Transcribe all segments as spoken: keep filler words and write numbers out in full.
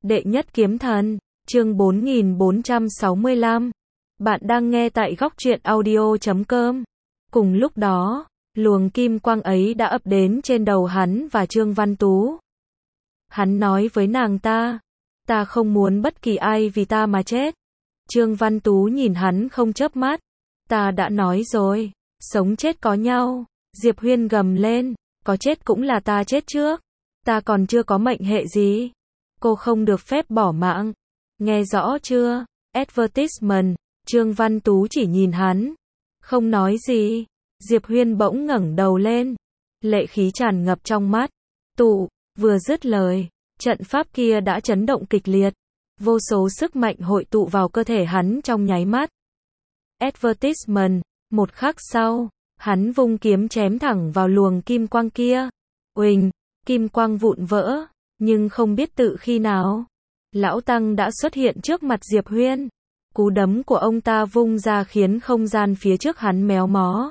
Đệ nhất kiếm thần, chương bốn nghìn bốn trăm sáu mươi lăm. Bạn đang nghe tại góc truyện audio chấm com. Cùng lúc đó, luồng kim quang ấy đã ập đến trên đầu hắn và Trương Văn Tú. Hắn nói với nàng ta, ta không muốn bất kỳ ai vì ta mà chết. Trương Văn Tú nhìn hắn không chớp mắt. Ta đã nói rồi, sống chết có nhau. Diệp Huyên gầm lên, có chết cũng là ta chết trước. Ta còn chưa có mệnh hệ gì. Cô không được phép bỏ mạng. Nghe rõ chưa? Advertisement. Trương Văn Tú chỉ nhìn hắn, không nói gì. Diệp Huyên bỗng ngẩng đầu lên, lệ khí tràn ngập trong mắt. Tụ, vừa dứt lời, trận pháp kia đã chấn động kịch liệt. Vô số sức mạnh hội tụ vào cơ thể hắn trong nháy mắt. Advertisement. Một khắc sau, hắn vung kiếm chém thẳng vào luồng kim quang kia. Uỳnh, kim quang vụn vỡ, nhưng không biết tự khi nào, lão tăng đã xuất hiện trước mặt Diệp Huyên. Cú đấm của ông ta vung ra khiến không gian phía trước hắn méo mó.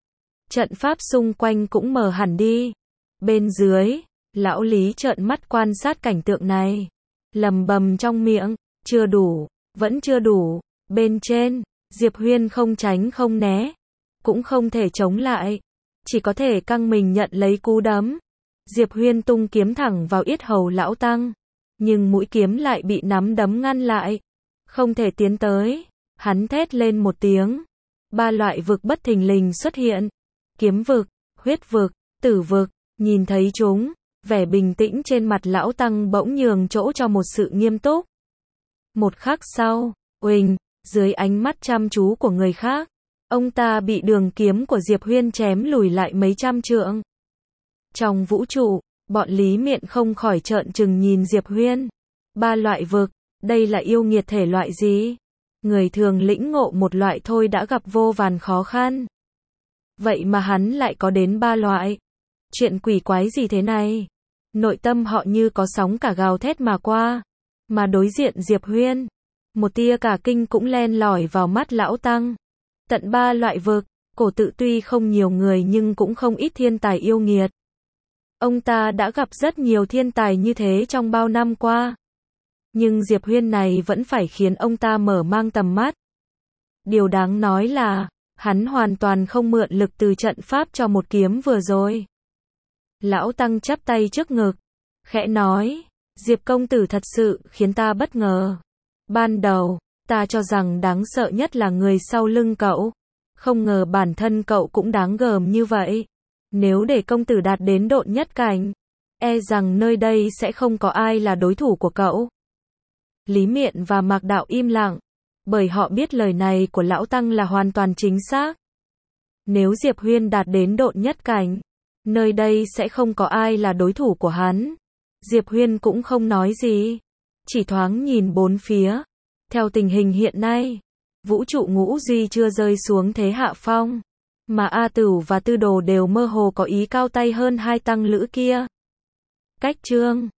Trận pháp xung quanh cũng mờ hẳn đi. Bên dưới, lão Lý trợn mắt quan sát cảnh tượng này, lầm bầm trong miệng, chưa đủ, vẫn chưa đủ. Bên trên, Diệp Huyên không tránh không né, cũng không thể chống lại, chỉ có thể căng mình nhận lấy cú đấm. Diệp Huyên tung kiếm thẳng vào yết hầu lão tăng, nhưng mũi kiếm lại bị nắm đấm ngăn lại, không thể tiến tới. Hắn thét lên một tiếng, ba loại vực bất thình lình xuất hiện, kiếm vực, huyết vực, tử vực. Nhìn thấy chúng, vẻ bình tĩnh trên mặt lão tăng bỗng nhường chỗ cho một sự nghiêm túc. Một khắc sau, uỳnh, dưới ánh mắt chăm chú của người khác, ông ta bị đường kiếm của Diệp Huyên chém lùi lại mấy trăm trượng. Trong vũ trụ, bọn Lý Miện không khỏi trợn trừng nhìn Diệp Huyên. Ba loại vực, đây là yêu nghiệt thể loại gì? Người thường lĩnh ngộ một loại thôi đã gặp vô vàn khó khăn. Vậy mà hắn lại có đến ba loại. Chuyện quỷ quái gì thế này? Nội tâm họ như có sóng cả gào thét mà qua. Mà đối diện Diệp Huyên, một tia cả kinh cũng len lỏi vào mắt lão tăng. Tận ba loại vực, cổ tự tuy không nhiều người nhưng cũng không ít thiên tài yêu nghiệt. Ông ta đã gặp rất nhiều thiên tài như thế trong bao năm qua. Nhưng Diệp Huyên này vẫn phải khiến ông ta mở mang tầm mắt. Điều đáng nói là, hắn hoàn toàn không mượn lực từ trận pháp cho một kiếm vừa rồi. Lão tăng chắp tay trước ngực, khẽ nói, Diệp công tử thật sự khiến ta bất ngờ. Ban đầu, ta cho rằng đáng sợ nhất là người sau lưng cậu. Không ngờ bản thân cậu cũng đáng gờm như vậy. Nếu để công tử đạt đến độn nhất cảnh, e rằng nơi đây sẽ không có ai là đối thủ của cậu. Lý Miện và Mạc Đạo im lặng, bởi họ biết lời này của lão tăng là hoàn toàn chính xác. Nếu Diệp Huyên đạt đến độn nhất cảnh, nơi đây sẽ không có ai là đối thủ của hắn. Diệp Huyên cũng không nói gì, chỉ thoáng nhìn bốn phía. Theo tình hình hiện nay, vũ trụ ngũ duy chưa rơi xuống thế hạ phong, mà A Tửu và Tư Đồ đều mơ hồ có ý cao tay hơn hai tăng lữ kia. Cách chương